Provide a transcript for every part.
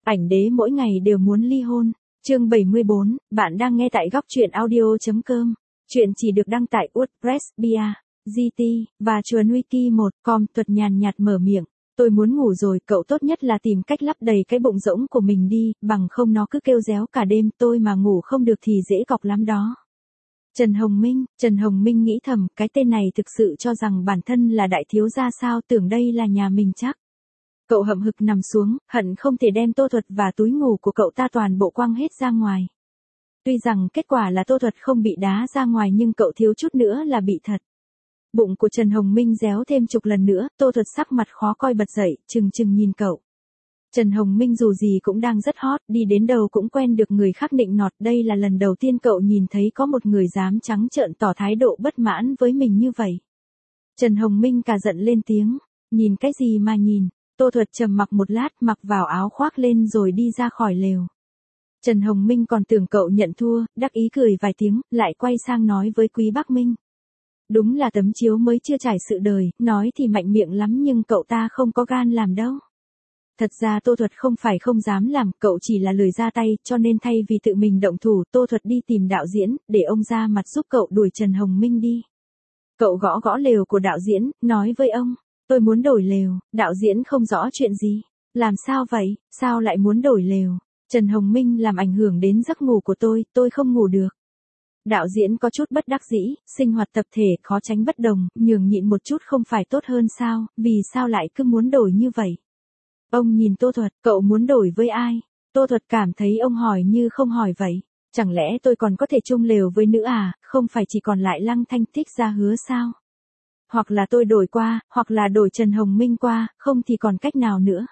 Ảnh đế mỗi ngày đều muốn ly hôn. Chương 74, bạn đang nghe tại góc truyện audio.com. Chuyện chỉ được đăng tại WordPress, Bia, GT, và Chuồn Wiki 1.com. Tuật nhàn nhạt mở miệng. Tôi muốn ngủ rồi, cậu tốt nhất là tìm cách lấp đầy cái bụng rỗng của mình đi, bằng không nó cứ kêu réo cả đêm, tôi mà ngủ không được thì dễ cọc lắm đó. Trần Hồng Minh nghĩ thầm, cái tên này thực sự cho rằng bản thân là đại thiếu gia sao, tưởng đây là nhà mình chắc. Cậu hậm hực nằm xuống, hận không thể đem Tô Thuật và túi ngủ của cậu ta toàn bộ quăng hết ra ngoài. Tuy rằng kết quả là Tô Thuật không bị đá ra ngoài nhưng cậu thiếu chút nữa là bị thật. Bụng của Trần Hồng Minh réo thêm chục lần nữa, Tô Thuật sắc mặt khó coi bật dậy, trừng nhìn cậu. Trần Hồng Minh dù gì cũng đang rất hot, đi đến đâu cũng quen được người khác nịnh nọt, đây là lần đầu tiên cậu nhìn thấy có một người dám trắng trợn tỏ thái độ bất mãn với mình như vậy. Trần Hồng Minh cả giận lên tiếng, nhìn cái gì mà nhìn. Tô Thuật trầm mặc một lát, mặc vào áo khoác lên rồi đi ra khỏi lều. Trần Hồng Minh còn tưởng cậu nhận thua, đắc ý cười vài tiếng, lại quay sang nói với Quý Bắc Minh. Đúng là tấm chiếu mới chưa trải sự đời, nói thì mạnh miệng lắm nhưng cậu ta không có gan làm đâu. Thật ra Tô Thuật không phải không dám làm, cậu chỉ là lười ra tay, cho nên thay vì tự mình động thủ, Tô Thuật đi tìm đạo diễn, để ông ra mặt giúp cậu đuổi Trần Hồng Minh đi. Cậu gõ lều của đạo diễn, nói với ông. Tôi muốn đổi lều, đạo diễn không rõ chuyện gì. Làm sao vậy, sao lại muốn đổi lều? Trần Hồng Minh làm ảnh hưởng đến giấc ngủ của tôi không ngủ được. Đạo diễn có chút bất đắc dĩ, sinh hoạt tập thể khó tránh bất đồng, nhường nhịn một chút không phải tốt hơn sao, vì sao lại cứ muốn đổi như vậy? Ông nhìn Tô Thuật, cậu muốn đổi với ai? Tô Thuật cảm thấy ông hỏi như không hỏi vậy. Chẳng lẽ tôi còn có thể chung lều với nữ à, không phải chỉ còn lại Lăng Thanh Thích Gia Hứa sao? Hoặc là tôi đổi qua, hoặc là đổi Trần Hồng Minh qua, không thì còn cách nào nữa.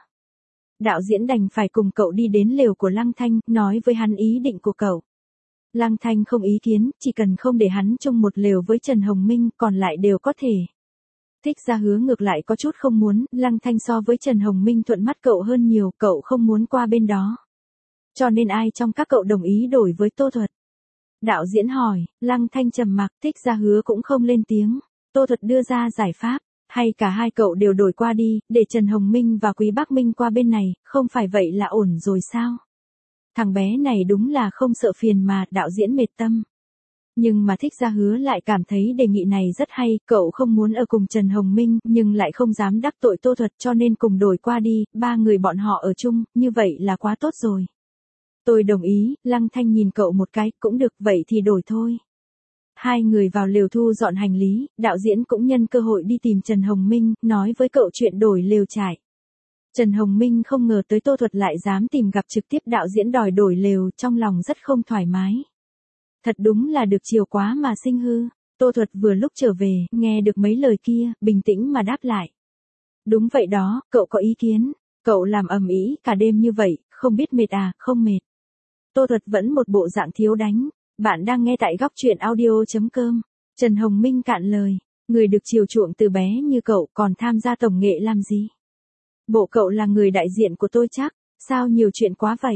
Đạo diễn đành phải cùng cậu đi đến lều của Lăng Thanh, nói với hắn ý định của cậu. Lăng Thanh không ý kiến, chỉ cần không để hắn chung một lều với Trần Hồng Minh, còn lại đều có thể. Thích Gia Hứa ngược lại có chút không muốn, Lăng Thanh so với Trần Hồng Minh thuận mắt cậu hơn nhiều, cậu không muốn qua bên đó. Cho nên ai trong các cậu đồng ý đổi với Tô Thuật? Đạo diễn hỏi, Lăng Thanh trầm mặc, Thích Gia Hứa cũng không lên tiếng. Tô Thuật đưa ra giải pháp, hay cả hai cậu đều đổi qua đi, để Trần Hồng Minh và Quý Bắc Minh qua bên này, không phải vậy là ổn rồi sao? Thằng bé này đúng là không sợ phiền mà, đạo diễn mệt tâm. Nhưng mà Thích Gia Hứa lại cảm thấy đề nghị này rất hay, cậu không muốn ở cùng Trần Hồng Minh, nhưng lại không dám đắc tội Tô Thuật cho nên cùng đổi qua đi, ba người bọn họ ở chung, như vậy là quá tốt rồi. Tôi đồng ý, Lăng Thanh nhìn cậu một cái, cũng được, vậy thì đổi thôi. Hai người vào lều thu dọn hành lý, đạo diễn cũng nhân cơ hội đi tìm Trần Hồng Minh, nói với cậu chuyện đổi lều trải. Trần Hồng Minh không ngờ tới Tô Thuật lại dám tìm gặp trực tiếp đạo diễn đòi đổi lều, trong lòng rất không thoải mái. Thật đúng là được chiều quá mà sinh hư. Tô Thuật vừa lúc trở về, nghe được mấy lời kia, bình tĩnh mà đáp lại. Đúng vậy đó, cậu có ý kiến, cậu làm ầm ĩ cả đêm như vậy, không biết mệt à, không mệt. Tô Thuật vẫn một bộ dạng thiếu đánh. Bạn đang nghe tại góc truyện audio.com. Trần Hồng Minh cạn lời. Người được chiều chuộng từ bé như cậu còn tham gia tổng nghệ làm gì? Bộ cậu là người đại diện của tôi chắc. Sao nhiều chuyện quá vậy?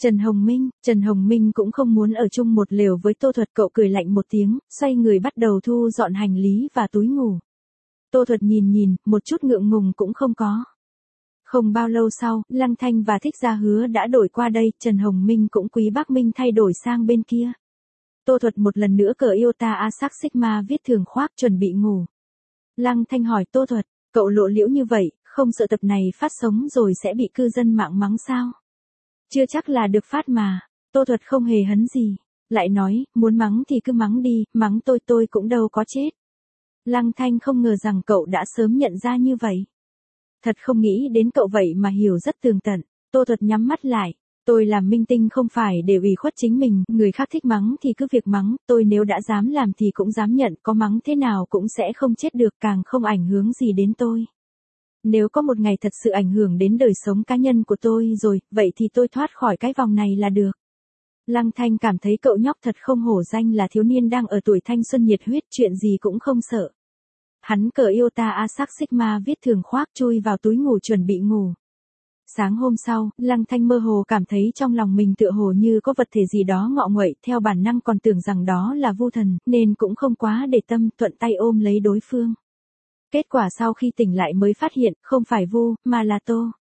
Trần Hồng Minh cũng không muốn ở chung một lều với Tô Thuật, cậu cười lạnh một tiếng, xoay người bắt đầu thu dọn hành lý và túi ngủ. Tô Thuật nhìn, một chút ngượng ngùng cũng không có. Không bao lâu sau, Lăng Thanh và Thích Gia Hứa đã đổi qua đây, Trần Hồng Minh cũng Quý Bắc Minh thay đổi sang bên kia. Tô Thuật một lần nữa cởi Iota Asac Sigma viết thường khoác chuẩn bị ngủ. Lăng Thanh hỏi Tô Thuật, cậu lộ liễu như vậy, không sợ tập này phát sóng rồi sẽ bị cư dân mạng mắng sao? Chưa chắc là được phát mà. Tô Thuật không hề hấn gì. Lại nói, muốn mắng thì cứ mắng đi, mắng tôi cũng đâu có chết. Lăng Thanh không ngờ rằng cậu đã sớm nhận ra như vậy. Thật không nghĩ đến cậu vậy mà hiểu rất tường tận. Tô Thuật nhắm mắt lại. Tôi làm minh tinh không phải để ủy khuất chính mình, người khác thích mắng thì cứ việc mắng, tôi nếu đã dám làm thì cũng dám nhận, có mắng thế nào cũng sẽ không chết được, càng không ảnh hưởng gì đến tôi. Nếu có một ngày thật sự ảnh hưởng đến đời sống cá nhân của tôi rồi, vậy thì tôi thoát khỏi cái vòng này là được. Lăng Thanh cảm thấy cậu nhóc thật không hổ danh là thiếu niên đang ở tuổi thanh xuân nhiệt huyết, chuyện gì cũng không sợ. Hắn cởi Iota Asac Sigma viết thường khoác chui vào túi ngủ chuẩn bị ngủ. Sáng hôm sau, Lăng Thanh mơ hồ cảm thấy trong lòng mình tựa hồ như có vật thể gì đó ngọ nguậy, theo bản năng còn tưởng rằng đó là Vu Thần, nên cũng không quá để tâm, thuận tay ôm lấy đối phương. Kết quả sau khi tỉnh lại mới phát hiện, không phải Vu, mà là Tô.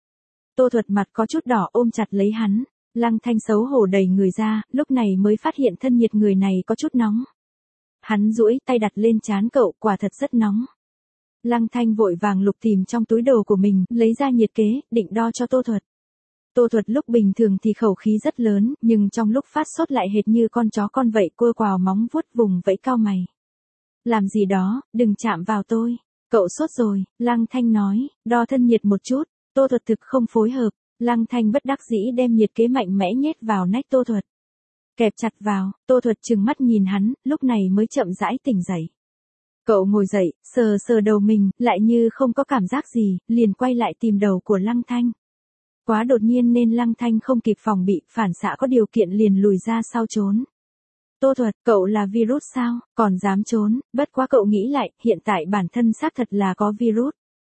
Tô Thuật mặt có chút đỏ ôm chặt lấy hắn. Lăng Thanh xấu hổ đẩy người ra, lúc này mới phát hiện thân nhiệt người này có chút nóng. Hắn duỗi tay đặt lên trán cậu, quả thật rất nóng. Lăng Thanh vội vàng lục tìm trong túi đồ của mình, lấy ra nhiệt kế, định đo cho Tô Thuật. Tô Thuật lúc bình thường thì khẩu khí rất lớn, nhưng trong lúc phát sốt lại hệt như con chó con vậy, cua quào móng vuốt vùng vẫy cao mày. Làm gì đó, đừng chạm vào tôi. Cậu sốt rồi, Lăng Thanh nói, đo thân nhiệt một chút. Tô Thuật thực không phối hợp. Lăng Thanh bất đắc dĩ đem nhiệt kế mạnh mẽ nhét vào nách Tô Thuật. Kẹp chặt vào, Tô Thuật trừng mắt nhìn hắn, lúc này mới chậm rãi tỉnh dậy. Cậu ngồi dậy, sờ sờ đầu mình, lại như không có cảm giác gì, liền quay lại tìm đầu của Lăng Thanh. Quá đột nhiên nên Lăng Thanh không kịp phòng bị, phản xạ có điều kiện liền lùi ra sau trốn. Tô Thuật, cậu là virus sao, còn dám trốn, bất quá cậu nghĩ lại, hiện tại bản thân xác thật là có virus.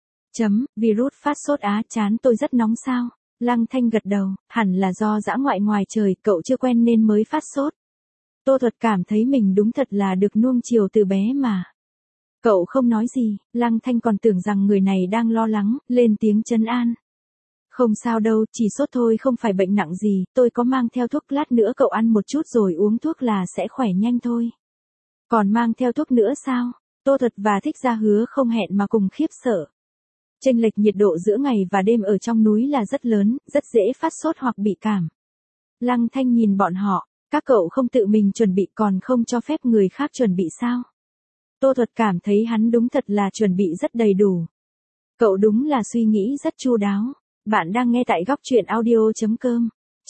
Virus phát sốt á, chán tôi rất nóng sao? Lăng Thanh gật đầu, hẳn là do dã ngoại ngoài trời, cậu chưa quen nên mới phát sốt. Tô Thuật cảm thấy mình đúng thật là được nuông chiều từ bé mà. Cậu không nói gì, Lăng Thanh còn tưởng rằng người này đang lo lắng, lên tiếng trấn an. Không sao đâu, chỉ sốt thôi, không phải bệnh nặng gì, tôi có mang theo thuốc, lát nữa cậu ăn một chút rồi uống thuốc là sẽ khỏe nhanh thôi. Còn mang theo thuốc nữa sao? Tô Thuật và Thích Gia Hứa không hẹn mà cùng khiếp sợ. Chênh lệch nhiệt độ giữa ngày và đêm ở trong núi là rất lớn, rất dễ phát sốt hoặc bị cảm. Lăng Thanh nhìn bọn họ, các cậu không tự mình chuẩn bị còn không cho phép người khác chuẩn bị sao? Tô Thuật cảm thấy hắn đúng thật là chuẩn bị rất đầy đủ. Cậu đúng là suy nghĩ rất chu đáo. Bạn đang nghe tại góc truyện audio.com.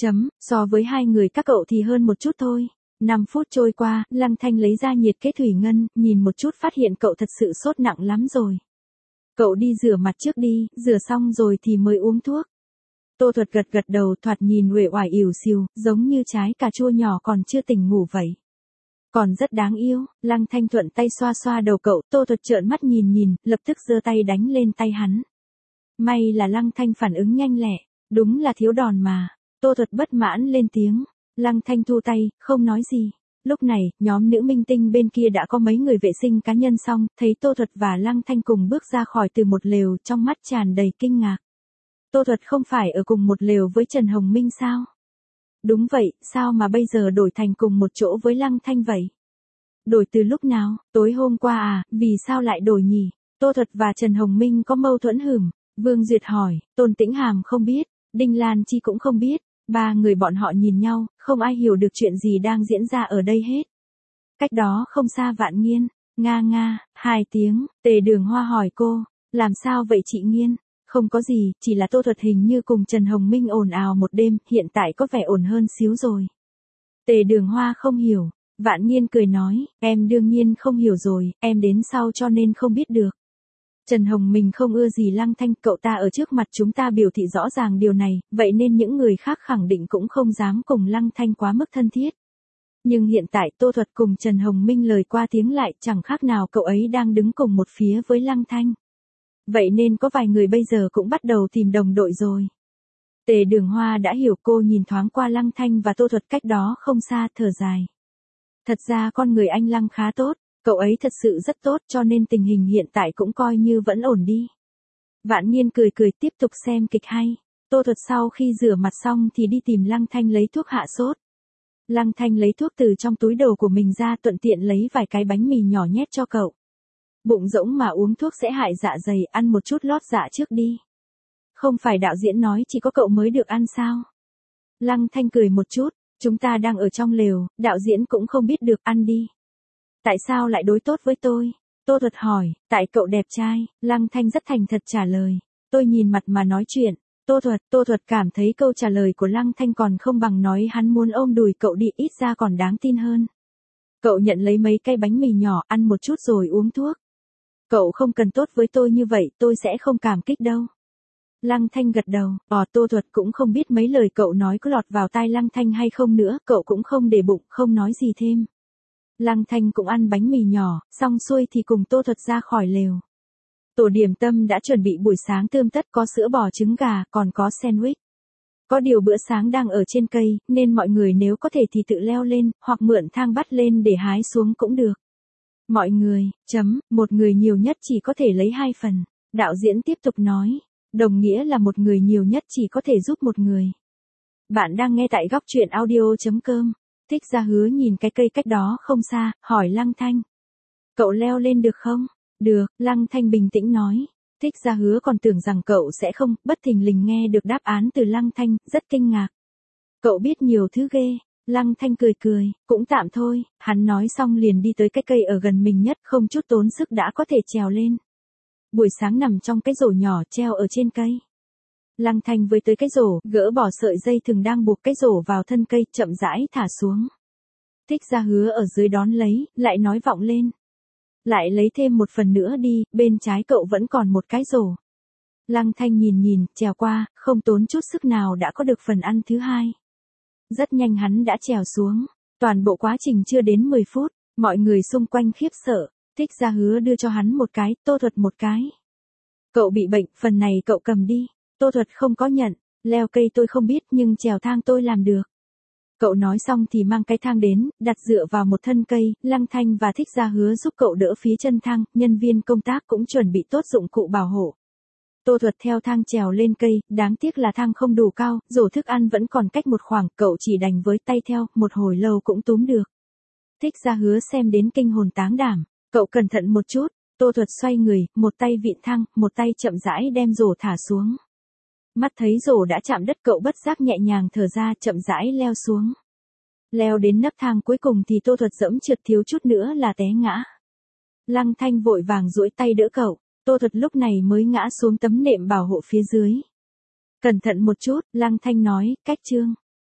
So với hai người các cậu thì hơn một chút thôi. 5 phút trôi qua, Lăng Thanh lấy ra nhiệt kế thủy ngân, nhìn một chút phát hiện cậu thật sự sốt nặng lắm rồi. Cậu đi rửa mặt trước đi, rửa xong rồi thì mới uống thuốc. Tô Thuật gật gật đầu, thoạt nhìn uể oải ỉu xìu, giống như trái cà chua nhỏ còn chưa tỉnh ngủ vậy. Còn rất đáng yêu. Lăng Thanh thuận tay xoa xoa đầu cậu, Tô Thuật trợn mắt nhìn, lập tức giơ tay đánh lên tay hắn. May là Lăng Thanh phản ứng nhanh lẹ, đúng là thiếu đòn mà. Tô Thuật bất mãn lên tiếng. Lăng Thanh thu tay, không nói gì. Lúc này, nhóm nữ minh tinh bên kia đã có mấy người vệ sinh cá nhân xong, thấy Tô Thuật và Lăng Thanh cùng bước ra khỏi từ một lều, trong mắt tràn đầy kinh ngạc. Tô Thuật không phải ở cùng một lều với Trần Hồng Minh sao? Đúng vậy, sao mà bây giờ đổi thành cùng một chỗ với Lăng Thanh vậy? Đổi từ lúc nào? Tối hôm qua à, vì sao lại đổi nhỉ? Tô Thuật và Trần Hồng Minh có mâu thuẫn hửm? Vương Duyệt hỏi, Tôn Tĩnh Hàm không biết, Đinh Lan Chi cũng không biết. Ba người bọn họ nhìn nhau, không ai hiểu được chuyện gì đang diễn ra ở đây hết. Cách đó không xa Vạn Nghiên, nga, 2 tiếng, Tề Đường Hoa hỏi cô, làm sao vậy chị Nghiên? Không có gì, chỉ là Tô Thuật hình như cùng Trần Hồng Minh ồn ào một đêm, hiện tại có vẻ ổn hơn xíu rồi. Tề Đường Hoa không hiểu, Vạn Nghiên cười nói, em đương nhiên không hiểu rồi, em đến sau cho nên không biết được. Trần Hồng Minh không ưa gì Lăng Thanh, cậu ta ở trước mặt chúng ta biểu thị rõ ràng điều này, vậy nên những người khác khẳng định cũng không dám cùng Lăng Thanh quá mức thân thiết. Nhưng hiện tại Tô Thuật cùng Trần Hồng Minh lời qua tiếng lại, chẳng khác nào cậu ấy đang đứng cùng một phía với Lăng Thanh. Vậy nên có vài người bây giờ cũng bắt đầu tìm đồng đội rồi. Tề Đường Hoa đã hiểu, cô nhìn thoáng qua Lăng Thanh và Tô Thuật cách đó không xa, thở dài. Thật ra con người anh Lăng khá tốt. Cậu ấy thật sự rất tốt cho nên tình hình hiện tại cũng coi như vẫn ổn đi. Vạn Nghiên cười tiếp tục xem kịch hay. Tô Thuật sau khi rửa mặt xong thì đi tìm Lăng Thanh lấy thuốc hạ sốt. Lăng Thanh lấy thuốc từ trong túi đồ của mình ra, thuận tiện lấy vài cái bánh mì nhỏ nhét cho cậu. Bụng rỗng mà uống thuốc sẽ hại dạ dày, ăn một chút lót dạ trước đi. Không phải đạo diễn nói chỉ có cậu mới được ăn sao? Lăng Thanh cười một chút, chúng ta đang ở trong lều, đạo diễn cũng không biết được, ăn đi. Tại sao lại đối tốt với tôi? Tô Thuật hỏi, tại cậu đẹp trai, Lăng Thanh rất thành thật trả lời. Tôi nhìn mặt mà nói chuyện. Tô Thuật cảm thấy câu trả lời của Lăng Thanh còn không bằng nói hắn muốn ôm đùi cậu đi, ít ra còn đáng tin hơn. Cậu nhận lấy mấy cái bánh mì nhỏ, ăn một chút rồi uống thuốc. Cậu không cần tốt với tôi như vậy, tôi sẽ không cảm kích đâu. Lăng Thanh gật đầu, Tô Thuật cũng không biết mấy lời cậu nói có lọt vào tai Lăng Thanh hay không nữa, cậu cũng không để bụng, không nói gì thêm. Lăng Thanh cũng ăn bánh mì nhỏ, xong xuôi thì cùng Tô Thuật ra khỏi lều. Tổ điểm tâm đã chuẩn bị buổi sáng tươm tất, có sữa bò trứng gà, còn có sandwich. Có điều bữa sáng đang ở trên cây, nên mọi người nếu có thể thì tự leo lên, hoặc mượn thang bắt lên để hái xuống cũng được. Mọi người, một người nhiều nhất chỉ có thể lấy 2 phần. Đạo diễn tiếp tục nói, Đồng nghĩa là một người nhiều nhất chỉ có thể giúp một người. Bạn đang nghe tại góc truyện audio.com. Thích Gia Hứa nhìn cái cây cách đó không xa, hỏi Lăng Thanh. Cậu leo lên được không? Được, Lăng Thanh bình tĩnh nói. Thích Gia Hứa còn tưởng rằng cậu sẽ không, bất thình lình nghe được đáp án từ Lăng Thanh, rất kinh ngạc. Cậu biết nhiều thứ ghê. Lăng Thanh cười cười, cũng tạm thôi, hắn nói xong liền đi tới cái cây ở gần mình nhất, không chút tốn sức đã có thể trèo lên. Buổi sáng nằm trong cái rổ nhỏ treo ở trên cây. Lăng Thanh với tới cái rổ, gỡ bỏ sợi dây thừng đang buộc cái rổ vào thân cây, chậm rãi thả xuống. Thích Gia Hứa ở dưới đón lấy, lại nói vọng lên. Lại lấy thêm một phần nữa đi, bên trái cậu vẫn còn một cái rổ. Lăng Thanh nhìn, trèo qua, không tốn chút sức nào đã có được phần ăn thứ hai. Rất nhanh hắn đã trèo xuống. Toàn bộ quá trình chưa đến 10 phút, mọi người xung quanh khiếp sợ. Thích Gia Hứa đưa cho hắn một cái, Tô Thuật một cái. Cậu bị bệnh, phần này cậu cầm đi. Tô Thuật không có nhận, leo cây tôi không biết nhưng trèo thang tôi làm được. Cậu nói xong thì mang cái thang đến, đặt dựa vào một thân cây, Lăng Thanh và Thích Gia Hứa giúp cậu đỡ phía chân thang, nhân viên công tác cũng chuẩn bị tốt dụng cụ bảo hộ. Tô Thuật theo thang trèo lên cây, đáng tiếc là thang không đủ cao, rổ thức ăn vẫn còn cách một khoảng, cậu chỉ đành với tay theo, một hồi lâu cũng túm được. Thích Gia Hứa xem đến kinh hồn táng đảm, cậu cẩn thận một chút, Tô Thuật xoay người, một tay vịn thang, một tay chậm rãi đem rổ thả xuống. Mắt thấy rổ đã chạm đất cậu bất giác nhẹ nhàng thở ra chậm rãi leo xuống. Leo đến nấc thang cuối cùng thì Tô Thuật dẫm trượt thiếu chút nữa là té ngã. Lăng Thanh vội vàng duỗi tay đỡ cậu, Tô Thuật lúc này mới ngã xuống tấm nệm bảo hộ phía dưới. Cẩn thận một chút, Lăng Thanh nói, cách chương.